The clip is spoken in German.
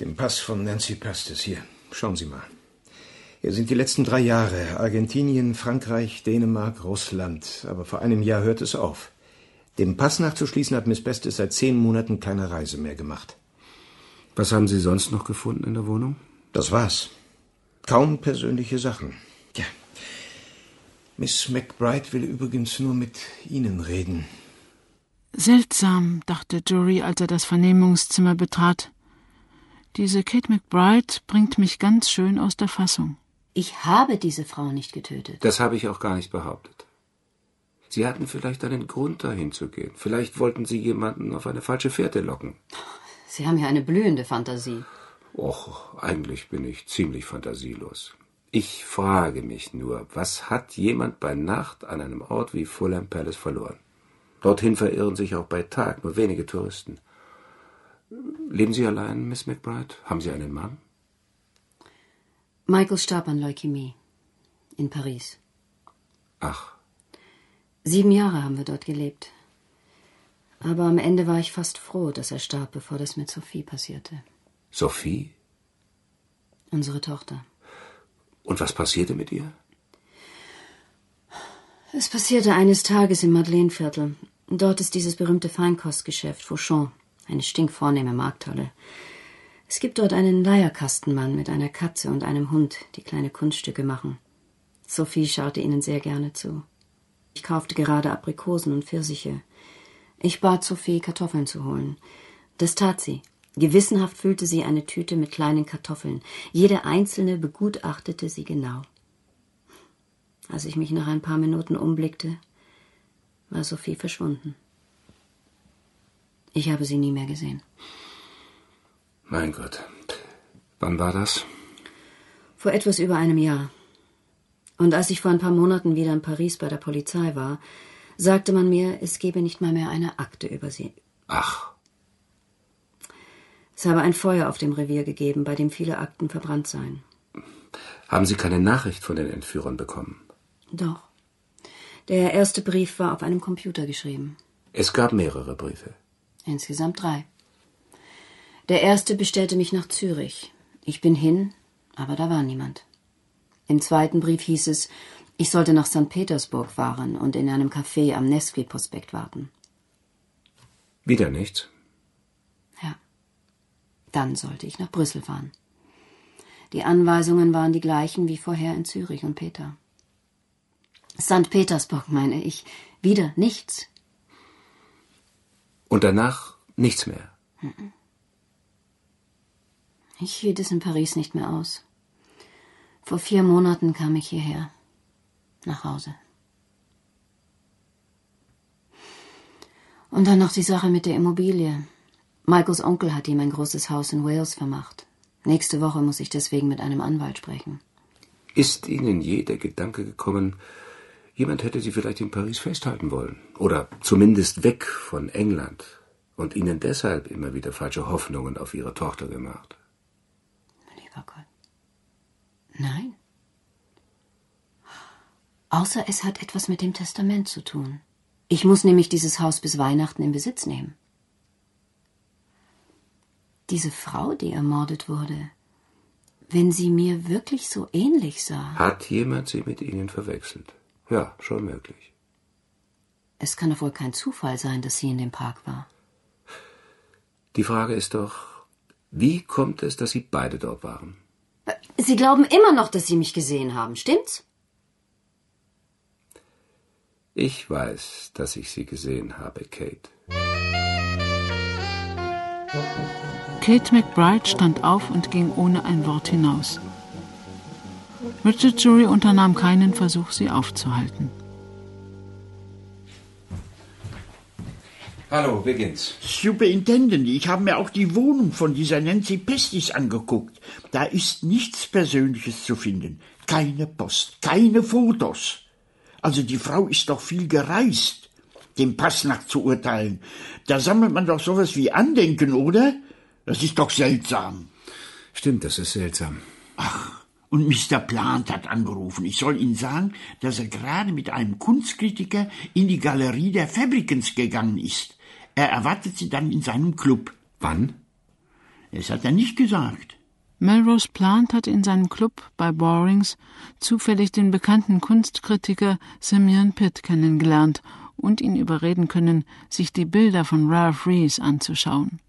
Den Pass von Nancy Pestis hier. Schauen Sie mal. Hier sind die letzten 3 Jahre. Argentinien, Frankreich, Dänemark, Russland. Aber vor einem Jahr hört es auf. Dem Pass nachzuschließen hat Miss Pestis seit 10 Monaten keine Reise mehr gemacht. Was haben Sie sonst noch gefunden in der Wohnung? Das war's. Kaum persönliche Sachen. Ja. Miss McBride will übrigens nur mit Ihnen reden. Seltsam, dachte Jory, als er das Vernehmungszimmer betrat. Diese Kate McBride bringt mich ganz schön aus der Fassung. Ich habe diese Frau nicht getötet. Das habe ich auch gar nicht behauptet. Sie hatten vielleicht einen Grund, dahin zu gehen. Vielleicht wollten Sie jemanden auf eine falsche Fährte locken. Sie haben ja eine blühende Fantasie. Och, eigentlich bin ich ziemlich fantasielos. Ich frage mich nur, was hat jemand bei Nacht an einem Ort wie Fulham Palace verloren? Dorthin verirren sich auch bei Tag nur wenige Touristen. Leben Sie allein, Miss McBride? Haben Sie einen Mann? Michael starb an Leukämie. In Paris. Ach. 7 Jahre haben wir dort gelebt. Aber am Ende war ich fast froh, dass er starb, bevor das mit Sophie passierte. Sophie? Unsere Tochter. Und was passierte mit ihr? Es passierte eines Tages im Madeleneviertel. Dort ist dieses berühmte Feinkostgeschäft, Fauchon, eine stinkvornehme Markthalle. Es gibt dort einen Leierkastenmann mit einer Katze und einem Hund, die kleine Kunststücke machen. Sophie schaute ihnen sehr gerne zu. Ich kaufte gerade Aprikosen und Pfirsiche. Ich bat Sophie, Kartoffeln zu holen. Das tat sie. Gewissenhaft füllte sie eine Tüte mit kleinen Kartoffeln. Jede einzelne begutachtete sie genau. Als ich mich nach ein paar Minuten umblickte, war Sophie verschwunden. Ich habe sie nie mehr gesehen. Mein Gott. Wann war das? Vor etwas über einem Jahr. Und als ich vor ein paar Monaten wieder in Paris bei der Polizei war, sagte man mir, es gebe nicht mal mehr eine Akte über sie. Ach. Es habe ein Feuer auf dem Revier gegeben, bei dem viele Akten verbrannt seien. Haben Sie keine Nachricht von den Entführern bekommen? Doch. Der erste Brief war auf einem Computer geschrieben. Es gab mehrere Briefe. Insgesamt 3. Der erste bestellte mich nach Zürich. Ich bin hin, aber da war niemand. Im zweiten Brief hieß es, ich sollte nach St. Petersburg fahren und in einem Café am Nevsky-Prospekt warten. Wieder nichts? Ja. Dann sollte ich nach Brüssel fahren. Die Anweisungen waren die gleichen wie vorher in Zürich und Peter. St. Petersburg, meine ich. Wieder nichts. Und danach nichts mehr? Ich hielt es in Paris nicht mehr aus. Vor 4 Monaten kam ich hierher. Nach Hause. Und dann noch die Sache mit der Immobilie. Michaels Onkel hat ihm ein großes Haus in Wales vermacht. Nächste Woche muss ich deswegen mit einem Anwalt sprechen. Ist Ihnen je der Gedanke gekommen, jemand hätte Sie vielleicht in Paris festhalten wollen? Oder zumindest weg von England und Ihnen deshalb immer wieder falsche Hoffnungen auf Ihre Tochter gemacht? Lieber Gott. Nein. Außer es hat etwas mit dem Testament zu tun. Ich muss nämlich dieses Haus bis Weihnachten in Besitz nehmen. Diese Frau, die ermordet wurde, wenn sie mir wirklich so ähnlich sah... Hat jemand sie mit Ihnen verwechselt? Ja, schon möglich. Es kann doch wohl kein Zufall sein, dass sie in dem Park war. Die Frage ist doch, wie kommt es, dass Sie beide dort waren? Sie glauben immer noch, dass Sie mich gesehen haben, stimmt's? Ich weiß, dass ich Sie gesehen habe, Kate. Kate McBride stand auf und ging ohne ein Wort hinaus. Richard Jury unternahm keinen Versuch, sie aufzuhalten. Hallo, Wiggins. Superintendent, ich habe mir auch die Wohnung von dieser Nancy Pestis angeguckt. Da ist nichts Persönliches zu finden. Keine Post, keine Fotos. Also die Frau ist doch viel gereist, dem Pass nach zu urteilen. Da sammelt man doch sowas wie Andenken, oder? Das ist doch seltsam. Stimmt, das ist seltsam. Ach, und Mr. Plant hat angerufen. Ich soll Ihnen sagen, dass er gerade mit einem Kunstkritiker in die Galerie der Fabricants gegangen ist. Er erwartet Sie dann in seinem Club. Wann? Das hat er nicht gesagt. Melrose Plant hatte in seinem Club bei Borings zufällig den bekannten Kunstkritiker Simeon Pitt kennengelernt und ihn überreden können, sich die Bilder von Ralph Rees anzuschauen.